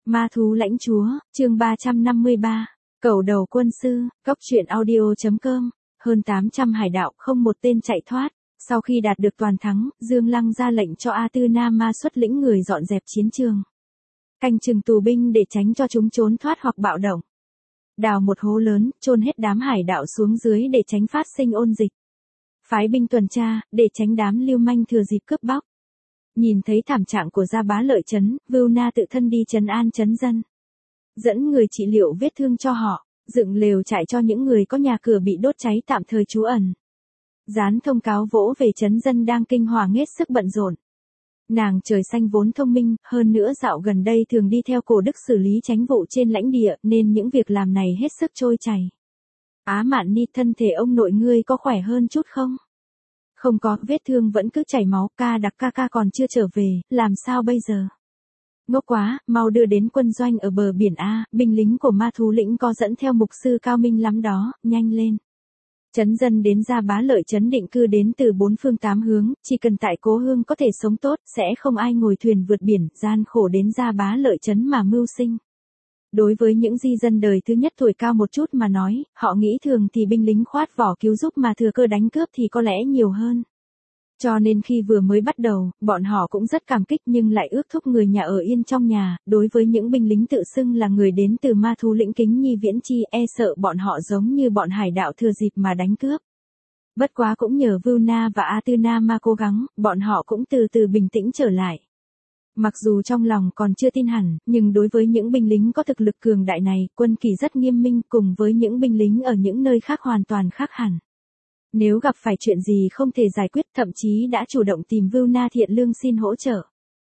Ma thú lãnh chúa, chương 353, cầu đầu quân sư, Cốc truyện audio.com, hơn 800 hải đạo không một tên chạy thoát. Sau khi đạt được toàn thắng, Dương Lăng ra lệnh cho A Tư Na Ma xuất lĩnh người dọn dẹp chiến trường. Canh chừng tù binh để tránh cho chúng trốn thoát hoặc bạo động. Đào một hố lớn, chôn hết đám hải đạo xuống dưới để tránh phát sinh ôn dịch. Phái binh tuần tra, để tránh đám lưu manh thừa dịp cướp bóc. Nhìn thấy thảm trạng của Gia Bá Lợi trấn, Vưu Na tự thân đi trấn an trấn dân. Dẫn người trị liệu vết thương cho họ, dựng lều trại cho những người có nhà cửa bị đốt cháy tạm thời trú ẩn. Dán thông cáo vỗ về trấn dân đang kinh hoàng hết sức bận rộn. Nàng trời xanh vốn thông minh, hơn nữa dạo gần đây thường đi theo Cổ Đức xử lý chánh vụ trên lãnh địa, nên những việc làm này hết sức trôi chảy. Á Mạn Ni, thân thể ông nội ngươi có khỏe hơn chút không? Không có, vết thương vẫn cứ chảy máu, ca còn chưa trở về, làm sao bây giờ? Ngốc quá, mau đưa đến quân doanh ở bờ biển A, binh lính của Ma thú lĩnh có dẫn theo mục sư cao minh lắm đó, nhanh lên. Trấn dân đến Gia Bá Lợi trấn định cư đến từ 4 phương 8 hướng, chỉ cần tại Cố Hương có thể sống tốt, sẽ không ai ngồi thuyền vượt biển, gian khổ đến Gia Bá Lợi trấn mà mưu sinh. Đối với những di dân đời thứ nhất tuổi cao một chút mà nói, họ nghĩ thường thì binh lính khoát vỏ cứu giúp mà thừa cơ đánh cướp thì có lẽ nhiều hơn. Cho nên khi vừa mới bắt đầu, bọn họ cũng rất cảm kích nhưng lại ước thúc người nhà ở yên trong nhà. Đối với những binh lính tự xưng là người đến từ Ma thú lĩnh Kính Nhi Viễn Chi, e sợ bọn họ giống như bọn hải đạo thừa dịp mà đánh cướp. Bất quá cũng nhờ Vưu Na và A Tư Na Ma cố gắng, bọn họ cũng từ từ bình tĩnh trở lại. Mặc dù trong lòng còn chưa tin hẳn, nhưng đối với những binh lính có thực lực cường đại này, quân kỳ rất nghiêm minh, cùng với những binh lính ở những nơi khác hoàn toàn khác hẳn. Nếu gặp phải chuyện gì không thể giải quyết, thậm chí đã chủ động tìm Vưu Na thiện lương xin hỗ trợ.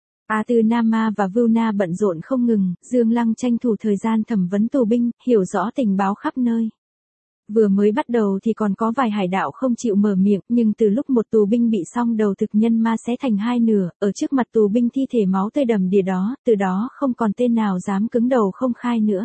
A Tư Na Ma và Vưu Na bận rộn không ngừng, Dương Lăng tranh thủ thời gian thẩm vấn tù binh, hiểu rõ tình báo khắp nơi. Vừa mới bắt đầu thì còn có vài hải đạo không chịu mở miệng, nhưng từ lúc một tù binh bị song đầu thực nhân ma xé thành hai nửa, ở trước mặt tù binh thi thể máu tươi đầm đìa đó, từ đó không còn tên nào dám cứng đầu không khai nữa.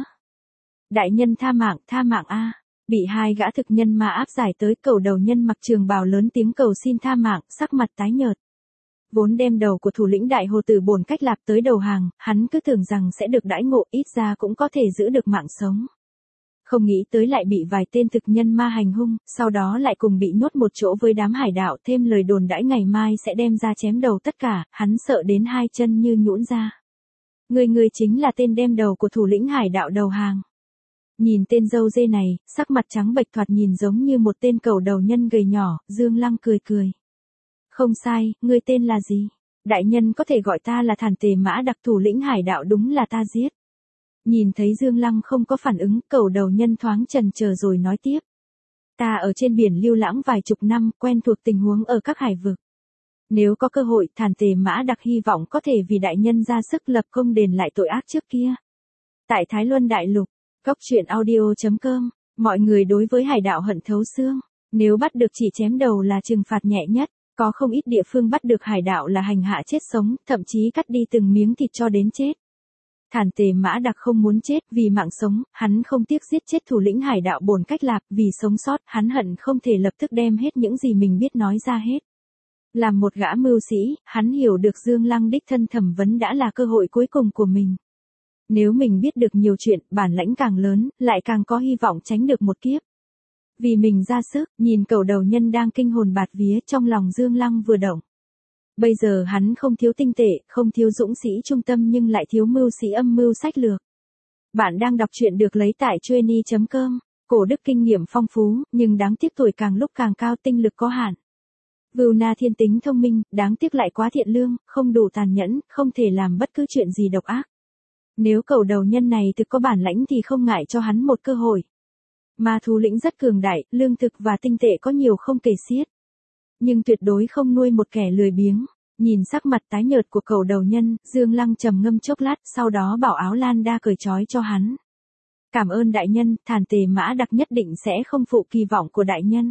Đại nhân tha mạng a. Bị hai gã thực nhân ma áp giải tới, cầu đầu nhân mặc trường bào lớn tiếng cầu xin tha mạng, sắc mặt tái nhợt. Vốn đem đầu của thủ lĩnh Đại Hồ Tử Bổn Cách Lạp tới đầu hàng, hắn cứ tưởng rằng sẽ được đãi ngộ, ít ra cũng có thể giữ được mạng sống. Không nghĩ tới lại bị vài tên thực nhân ma hành hung, sau đó lại cùng bị nhốt một chỗ với đám hải đạo, thêm lời đồn đãi ngày mai sẽ đem ra chém đầu tất cả, hắn sợ đến hai chân như nhũn ra. Người chính là tên đem đầu của thủ lĩnh hải đạo đầu hàng. Nhìn tên dâu dê này, sắc mặt trắng bệch thoạt nhìn giống như một tên cầu đầu nhân gầy nhỏ, Dương Lăng cười. Không sai, ngươi tên là gì? Đại nhân có thể gọi ta là Thản Tề Mã Đặc, thủ lĩnh hải đạo đúng là ta giết. Nhìn thấy Dương Lăng không có phản ứng, cầu đầu nhân thoáng chần chờ rồi nói tiếp. Ta ở trên biển lưu lãng vài chục năm, quen thuộc tình huống ở các hải vực. Nếu có cơ hội, Thản Tề Mã Đặc hy vọng có thể vì đại nhân ra sức lập công đền lại tội ác trước kia. Tại Thái Luân Đại Lục, Cốc truyện audio.com, mọi người đối với hải đạo hận thấu xương. Nếu bắt được chỉ chém đầu là trừng phạt nhẹ nhất, có không ít địa phương bắt được hải đạo là hành hạ chết sống, thậm chí cắt đi từng miếng thịt cho đến chết. Thản Tề Mã Đặc không muốn chết, vì mạng sống, hắn không tiếc giết chết thủ lĩnh hải đạo Bổn Cách Lạp, vì sống sót, hắn hận không thể lập tức đem hết những gì mình biết nói ra hết. Làm một gã mưu sĩ, hắn hiểu được Dương Lăng đích thân thẩm vấn đã là cơ hội cuối cùng của mình. Nếu mình biết được nhiều chuyện, bản lãnh càng lớn, lại càng có hy vọng tránh được một kiếp. Vì mình ra sức, nhìn cầu đầu nhân đang kinh hồn bạt vía, trong lòng Dương Lăng vừa động. Bây giờ hắn không thiếu tinh tệ, không thiếu dũng sĩ trung tâm nhưng lại thiếu mưu sĩ âm mưu sách lược. Bạn đang đọc truyện được lấy tại Chueny.com, Cổ Đức kinh nghiệm phong phú, nhưng đáng tiếc tuổi càng lúc càng cao, tinh lực có hạn. Vưu Na thiên tính thông minh, đáng tiếc lại quá thiện lương, không đủ tàn nhẫn, không thể làm bất cứ chuyện gì độc ác. Nếu cầu đầu nhân này thực có bản lãnh thì không ngại cho hắn một cơ hội. Ma thú lĩnh rất cường đại, lương thực và tinh tệ có nhiều không kể xiết. Nhưng tuyệt đối không nuôi một kẻ lười biếng. Nhìn sắc mặt tái nhợt của cầu đầu nhân, Dương Lăng trầm ngâm chốc lát, sau đó bảo Áo Lan Đa cởi trói cho hắn. Cảm ơn đại nhân, Thản Tề Mã Đặc nhất định sẽ không phụ kỳ vọng của đại nhân.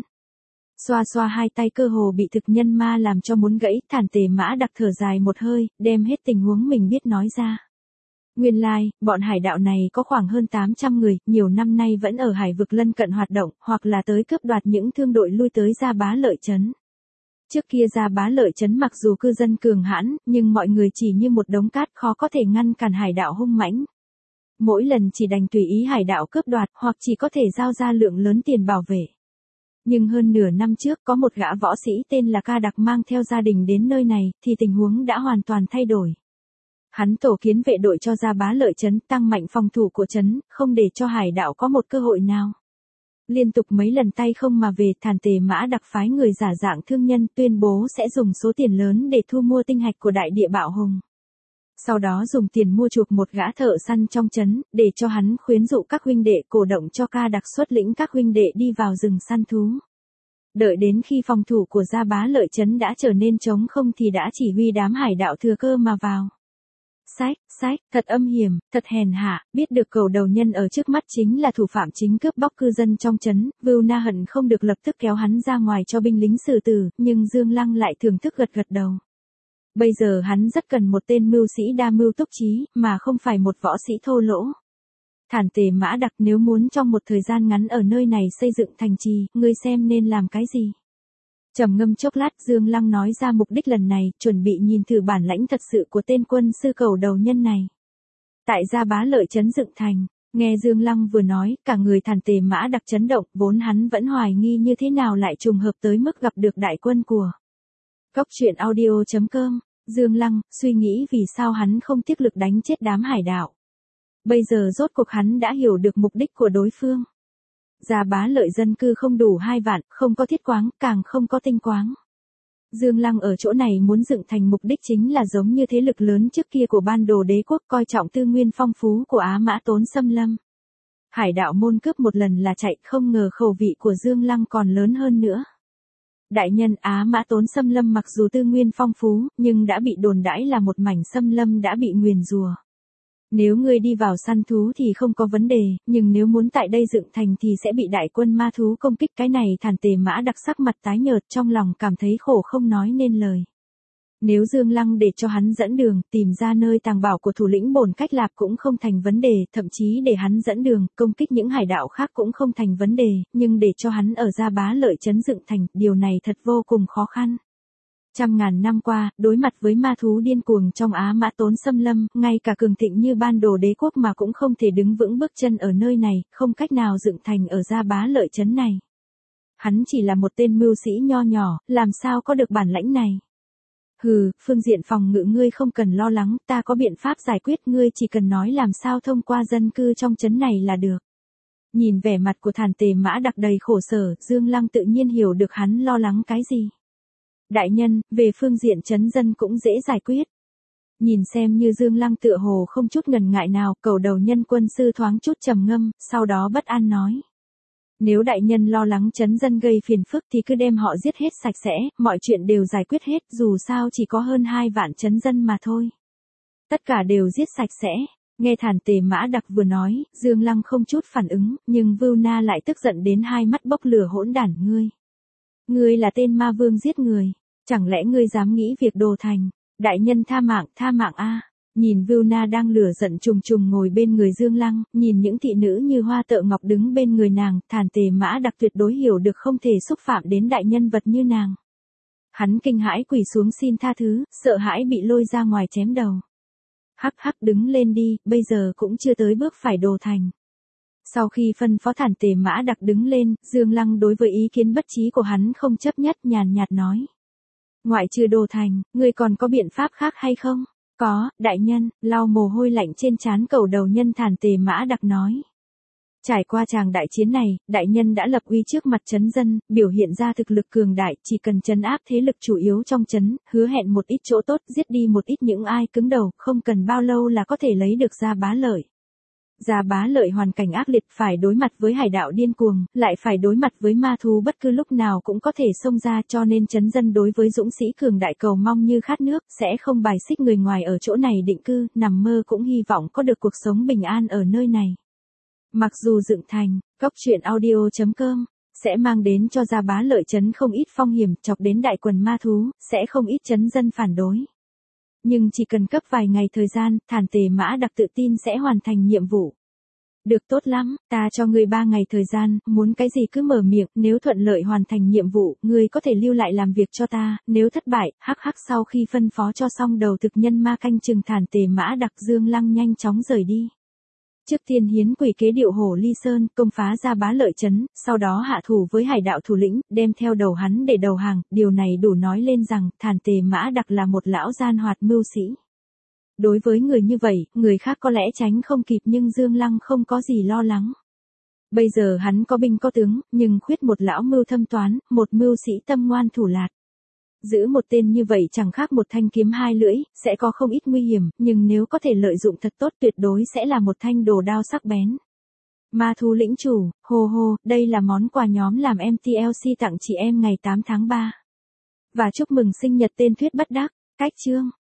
Xoa hai tay cơ hồ bị thực nhân ma làm cho muốn gãy, Thản Tề Mã Đặc thở dài một hơi, đem hết tình huống mình biết nói ra. Nguyên lai, bọn hải đạo này có khoảng hơn 800 người, nhiều năm nay vẫn ở hải vực lân cận hoạt động, hoặc là tới cướp đoạt những thương đội lui tới Gia Bá Lợi trấn. Trước kia Gia Bá Lợi trấn mặc dù cư dân cường hãn, nhưng mọi người chỉ như một đống cát, khó có thể ngăn cản hải đạo hung mãnh. Mỗi lần chỉ đành tùy ý hải đạo cướp đoạt hoặc chỉ có thể giao ra lượng lớn tiền bảo vệ. Nhưng hơn nửa năm trước có một gã võ sĩ tên là Ca Đặc mang theo gia đình đến nơi này thì tình huống đã hoàn toàn thay đổi. Hắn tổ kiến vệ đội cho Gia Bá Lợi trấn, tăng mạnh phòng thủ của trấn, không để cho hải đạo có một cơ hội nào. Liên tục mấy lần tay không mà về, Thản Tề Mã Đặc phái người giả dạng thương nhân tuyên bố sẽ dùng số tiền lớn để thu mua tinh hạch của đại địa bạo hùng. Sau đó dùng tiền mua chuộc một gã thợ săn trong trấn, để cho hắn khuyến dụ các huynh đệ, cổ động cho Ca Đặc xuất lĩnh các huynh đệ đi vào rừng săn thú. Đợi đến khi phòng thủ của Gia Bá Lợi trấn đã trở nên trống không thì đã chỉ huy đám hải đạo thừa cơ mà vào. Sách, thật âm hiểm, thật hèn hạ, biết được cầu đầu nhân ở trước mắt chính là thủ phạm chính cướp bóc cư dân trong trấn, Vưu Na hận không được lập tức kéo hắn ra ngoài cho binh lính xử tử, nhưng Dương Lăng lại thưởng thức gật gật đầu. Bây giờ hắn rất cần một tên mưu sĩ đa mưu túc trí, mà không phải một võ sĩ thô lỗ. Thản Tề Mã Đặc, nếu muốn trong một thời gian ngắn ở nơi này xây dựng thành trì, ngươi xem nên làm cái gì? Trầm ngâm chốc lát, Dương Lăng nói ra mục đích lần này, chuẩn bị nhìn thử bản lãnh thật sự của tên quân sư cầu đầu nhân này. Tại Gia Bá Lợi trấn dựng thành, nghe Dương Lăng vừa nói, cả người Thản Tề Mã Đặc chấn động, vốn hắn vẫn hoài nghi như thế nào lại trùng hợp tới mức gặp được đại quân của Cốc Truyện Audio.com. Dương Lăng suy nghĩ vì sao hắn không tiếc lực đánh chết đám hải đạo. Bây giờ rốt cuộc hắn đã hiểu được mục đích của đối phương. Gia Bá Lợi dân cư không đủ 2 vạn, không có thiết quáng, càng không có tinh quáng. Dương Lăng ở chỗ này muốn dựng thành mục đích chính là giống như thế lực lớn trước kia của Ban Đồ Đế quốc, coi trọng tư nguyên phong phú của Á Mã Tốn xâm lâm. Hải đạo môn cướp một lần là chạy, không ngờ khẩu vị của Dương Lăng còn lớn hơn nữa. Đại nhân, Á Mã Tốn xâm lâm mặc dù tư nguyên phong phú, nhưng đã bị đồn đãi là một mảnh xâm lâm đã bị nguyền rủa. Nếu ngươi đi vào săn thú thì không có vấn đề, nhưng nếu muốn tại đây dựng thành thì sẽ bị đại quân ma thú công kích. Cái này Thản Tề Mã Đặc sắc mặt tái nhợt, trong lòng cảm thấy khổ không nói nên lời. Nếu Dương Lăng để cho hắn dẫn đường, tìm ra nơi tàng bảo của thủ lĩnh Bổn Cách Lạp cũng không thành vấn đề, thậm chí để hắn dẫn đường, công kích những hải đạo khác cũng không thành vấn đề, nhưng để cho hắn ở Gia Bá Lợi trấn dựng thành, điều này thật vô cùng khó khăn. Trăm ngàn năm qua, đối mặt với ma thú điên cuồng trong Á Mã Tốn xâm lâm, ngay cả cường thịnh như Ban Đồ Đế quốc mà cũng không thể đứng vững bước chân ở nơi này, không cách nào dựng thành ở Gia Bá Lợi trấn này. Hắn chỉ là một tên mưu sĩ nho nhỏ, làm sao có được bản lãnh này? Hừ, phương diện phòng ngự ngươi không cần lo lắng, ta có biện pháp giải quyết, ngươi chỉ cần nói làm sao thông qua dân cư trong trấn này là được. Nhìn vẻ mặt của Thản Tề Mã Đặc đầy khổ sở, Dương Lăng tự nhiên hiểu được hắn lo lắng cái gì. Đại nhân, về phương diện trấn dân cũng dễ giải quyết. Nhìn xem như Dương Lăng tựa hồ không chút ngần ngại nào, cầu đầu nhân quân sư thoáng chút trầm ngâm, sau đó bất an nói. Nếu đại nhân lo lắng trấn dân gây phiền phức thì cứ đem họ giết hết sạch sẽ, mọi chuyện đều giải quyết hết, dù sao chỉ có hơn 2 vạn trấn dân mà thôi. Tất cả đều giết sạch sẽ. Nghe Thản Tề Mã Đặc vừa nói, Dương Lăng không chút phản ứng, nhưng Vưu Na lại tức giận đến hai mắt bốc lửa hỗn đản. Ngươi là tên ma vương giết người, chẳng lẽ ngươi dám nghĩ việc đồ thành? Đại nhân tha mạng a. Nhìn Vưu Na đang lửa giận trùng trùng ngồi bên người Dương Lăng, nhìn những thị nữ như Hoa Tợ Ngọc đứng bên người nàng, Thản Tề Mã Đặc tuyệt đối hiểu được không thể xúc phạm đến đại nhân vật như nàng. Hắn kinh hãi quỳ xuống xin tha thứ, sợ hãi bị lôi ra ngoài chém đầu. Hắc đứng lên đi, bây giờ cũng chưa tới bước phải đồ thành. Sau khi phân phó Thản Tề Mã Đặc đứng lên, Dương Lăng đối với ý kiến bất trí của hắn không chấp nhất, nhàn nhạt nói. Ngoại trừ đồ thành, ngươi còn có biện pháp khác hay không? Có, đại nhân, lau mồ hôi lạnh trên trán cầu đầu nhân Thản Tề Mã Đặc nói. Trải qua tràng đại chiến này, đại nhân đã lập uy trước mặt trấn dân, biểu hiện ra thực lực cường đại, chỉ cần trấn áp thế lực chủ yếu trong trấn, hứa hẹn một ít chỗ tốt, giết đi một ít những ai cứng đầu, không cần bao lâu là có thể lấy được Gia Bá Lợi. Gia Bá Lợi hoàn cảnh ác liệt, phải đối mặt với hải đạo điên cuồng, lại phải đối mặt với ma thú bất cứ lúc nào cũng có thể xông ra, cho nên trấn dân đối với dũng sĩ cường đại cầu mong như khát nước, sẽ không bài xích người ngoài ở chỗ này định cư, nằm mơ cũng hy vọng có được cuộc sống bình an ở nơi này. Mặc dù dựng thành, Cốc Truyện Audio.com sẽ mang đến cho Gia Bá Lợi trấn không ít phong hiểm, chọc đến đại quần ma thú, sẽ không ít trấn dân phản đối. Nhưng chỉ cần cấp vài ngày thời gian, Thản Tề Mã Đặc tự tin sẽ hoàn thành nhiệm vụ. Được, tốt lắm, ta cho ngươi 3 ngày thời gian, muốn cái gì cứ mở miệng, nếu thuận lợi hoàn thành nhiệm vụ, ngươi có thể lưu lại làm việc cho ta, nếu thất bại, sau khi phân phó cho xong đầu thực nhân ma canh chừng Thản Tề Mã Đặc, Dương Lăng nhanh chóng rời đi. Trước tiên hiến quỷ kế điệu hổ ly sơn, công phá ra Bá Lợi trấn, sau đó hạ thủ với hải đạo thủ lĩnh, đem theo đầu hắn để đầu hàng, điều này đủ nói lên rằng, Thản Tề Mã Đặc là một lão gian hoạt mưu sĩ. Đối với người như vậy, người khác có lẽ tránh không kịp nhưng Dương Lăng không có gì lo lắng. Bây giờ hắn có binh có tướng, nhưng khuyết một lão mưu thâm toán, một mưu sĩ tâm ngoan thủ lạt. Giữ một tên như vậy chẳng khác một thanh kiếm hai lưỡi, sẽ có không ít nguy hiểm, nhưng nếu có thể lợi dụng thật tốt tuyệt đối sẽ là một thanh đồ đao sắc bén. Ma thú lĩnh chủ, hô hô, đây là món quà nhóm làm em TLC tặng chị em ngày 8 tháng 3. Và chúc mừng sinh nhật tên Thuyết Bất Đắc, cách chương.